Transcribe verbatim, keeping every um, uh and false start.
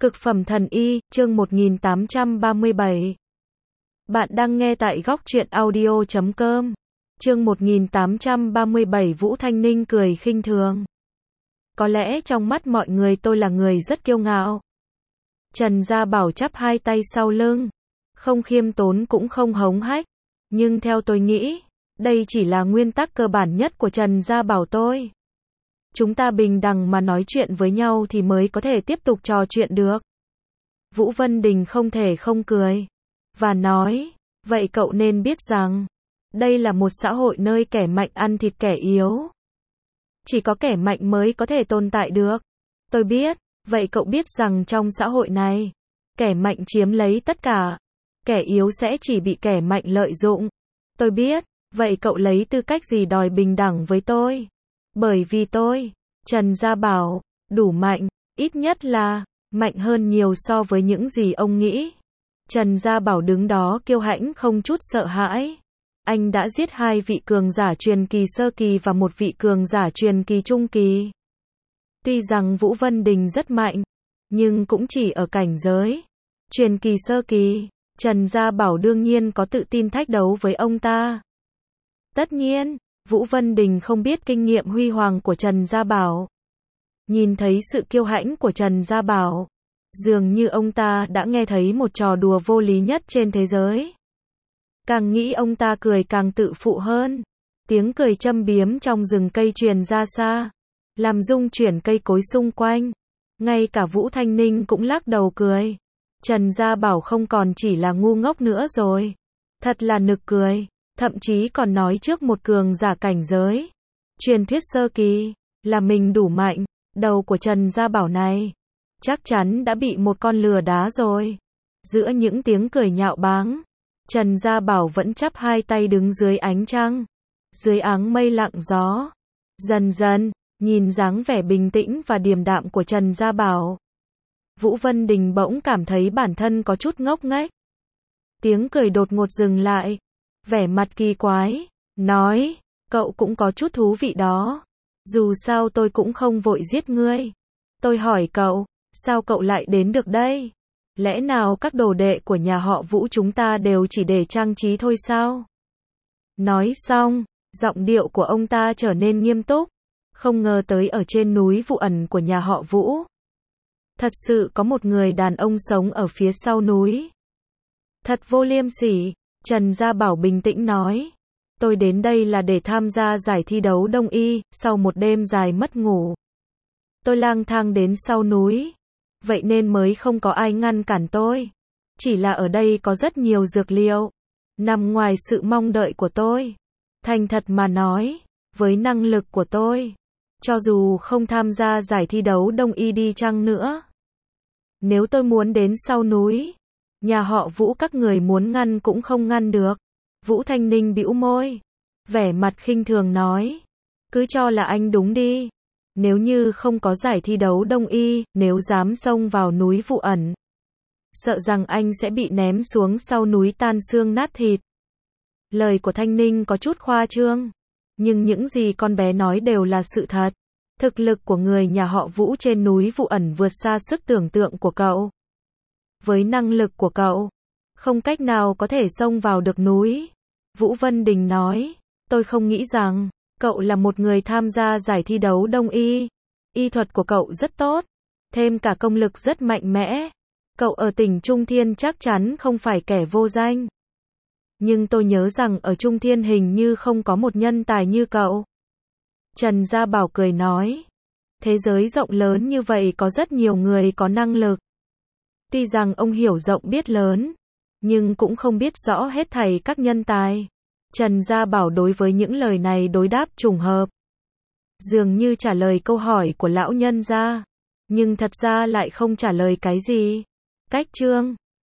Cực phẩm thần y, chương một nghìn tám trăm ba mươi bảy. Bạn đang nghe tại góc truyện audio chấm com. Chương một nghìn tám trăm ba mươi bảy. Vũ Thanh Ninh cười khinh thường. Có lẽ trong mắt mọi người tôi là người rất kiêu ngạo. Trần Gia Bảo chắp hai tay sau lưng. Không khiêm tốn cũng không hống hách. Nhưng theo tôi nghĩ, đây chỉ là nguyên tắc cơ bản nhất của Trần Gia Bảo tôi. Chúng ta bình đẳng mà nói chuyện với nhau thì mới có thể tiếp tục trò chuyện được. Vũ Vân Đình không thể không cười. Và nói, vậy cậu nên biết rằng, đây là một xã hội nơi kẻ mạnh ăn thịt kẻ yếu. Chỉ có kẻ mạnh mới có thể tồn tại được. Tôi biết, vậy cậu biết rằng trong xã hội này, kẻ mạnh chiếm lấy tất cả. Kẻ yếu sẽ chỉ bị kẻ mạnh lợi dụng. Tôi biết, vậy cậu lấy tư cách gì đòi bình đẳng với tôi? Bởi vì tôi, Trần Gia Bảo, đủ mạnh, ít nhất là, mạnh hơn nhiều so với những gì ông nghĩ. Trần Gia Bảo đứng đó kiêu hãnh không chút sợ hãi. Anh đã giết hai vị cường giả truyền kỳ sơ kỳ và một vị cường giả truyền kỳ trung kỳ. Tuy rằng Vũ Vân Đình rất mạnh, nhưng cũng chỉ ở cảnh giới truyền kỳ sơ kỳ. Trần Gia Bảo đương nhiên có tự tin thách đấu với ông ta. Tất nhiên, Vũ Vân Đình không biết kinh nghiệm huy hoàng của Trần Gia Bảo. Nhìn thấy sự kiêu hãnh của Trần Gia Bảo, dường như ông ta đã nghe thấy một trò đùa vô lý nhất trên thế giới. Càng nghĩ ông ta cười càng tự phụ hơn. Tiếng cười châm biếm trong rừng cây truyền ra xa, làm rung chuyển cây cối xung quanh. Ngay cả Vũ Thanh Ninh cũng lắc đầu cười. Trần Gia Bảo không còn chỉ là ngu ngốc nữa rồi. Thật là nực cười. Thậm chí còn nói trước một cường giả cảnh giới truyền thuyết sơ kỳ, là mình đủ mạnh. Đầu của Trần Gia Bảo này, chắc chắn đã bị một con lừa đá rồi. Giữa những tiếng cười nhạo báng, Trần Gia Bảo vẫn chắp hai tay đứng dưới ánh trăng, dưới áng mây lặng gió. Dần dần, nhìn dáng vẻ bình tĩnh và điềm đạm của Trần Gia Bảo, Vũ Vân Đình bỗng cảm thấy bản thân có chút ngốc nghếch. Tiếng cười đột ngột dừng lại, vẻ mặt kỳ quái, nói, cậu cũng có chút thú vị đó. Dù sao tôi cũng không vội giết ngươi. Tôi hỏi cậu, sao cậu lại đến được đây? Lẽ nào các đồ đệ của nhà họ Vũ chúng ta đều chỉ để trang trí thôi sao? Nói xong, giọng điệu của ông ta trở nên nghiêm túc. Không ngờ tới ở trên núi Vụ Ẩn của nhà họ Vũ, thật sự có một người đàn ông sống ở phía sau núi. Thật vô liêm sỉ. Trần Gia Bảo bình tĩnh nói. Tôi đến đây là để tham gia giải thi đấu đông y. Sau một đêm dài mất ngủ, tôi lang thang đến sau núi. Vậy nên mới không có ai ngăn cản tôi. Chỉ là ở đây có rất nhiều dược liệu nằm ngoài sự mong đợi của tôi. Thành thật mà nói, với năng lực của tôi, cho dù không tham gia giải thi đấu đông y đi chăng nữa, nếu tôi muốn đến sau núi, nhà họ Vũ các người muốn ngăn cũng không ngăn được. Vũ Thanh Ninh bĩu môi, vẻ mặt khinh thường nói, cứ cho là anh đúng đi. Nếu như không có giải thi đấu đông y, nếu dám xông vào núi Vụ Ẩn, sợ rằng anh sẽ bị ném xuống sau núi tan xương nát thịt. Lời của Thanh Ninh có chút khoa trương, nhưng những gì con bé nói đều là sự thật. Thực lực của người nhà họ Vũ trên núi Vụ Ẩn vượt xa sức tưởng tượng của cậu. Với năng lực của cậu, không cách nào có thể xông vào được núi. Vũ Vân Đình nói, tôi không nghĩ rằng cậu là một người tham gia giải thi đấu đông y. Y thuật của cậu rất tốt, thêm cả công lực rất mạnh mẽ. Cậu ở tỉnh Trung Thiên chắc chắn không phải kẻ vô danh. Nhưng tôi nhớ rằng ở Trung Thiên hình như không có một nhân tài như cậu. Trần Gia Bảo cười nói, thế giới rộng lớn như vậy có rất nhiều người có năng lực. Tuy rằng ông hiểu rộng biết lớn, nhưng cũng không biết rõ hết thảy các nhân tài. Trần Gia Bảo đối với những lời này đối đáp trùng hợp, dường như trả lời câu hỏi của lão nhân gia, nhưng thật ra lại không trả lời cái gì. Cách chương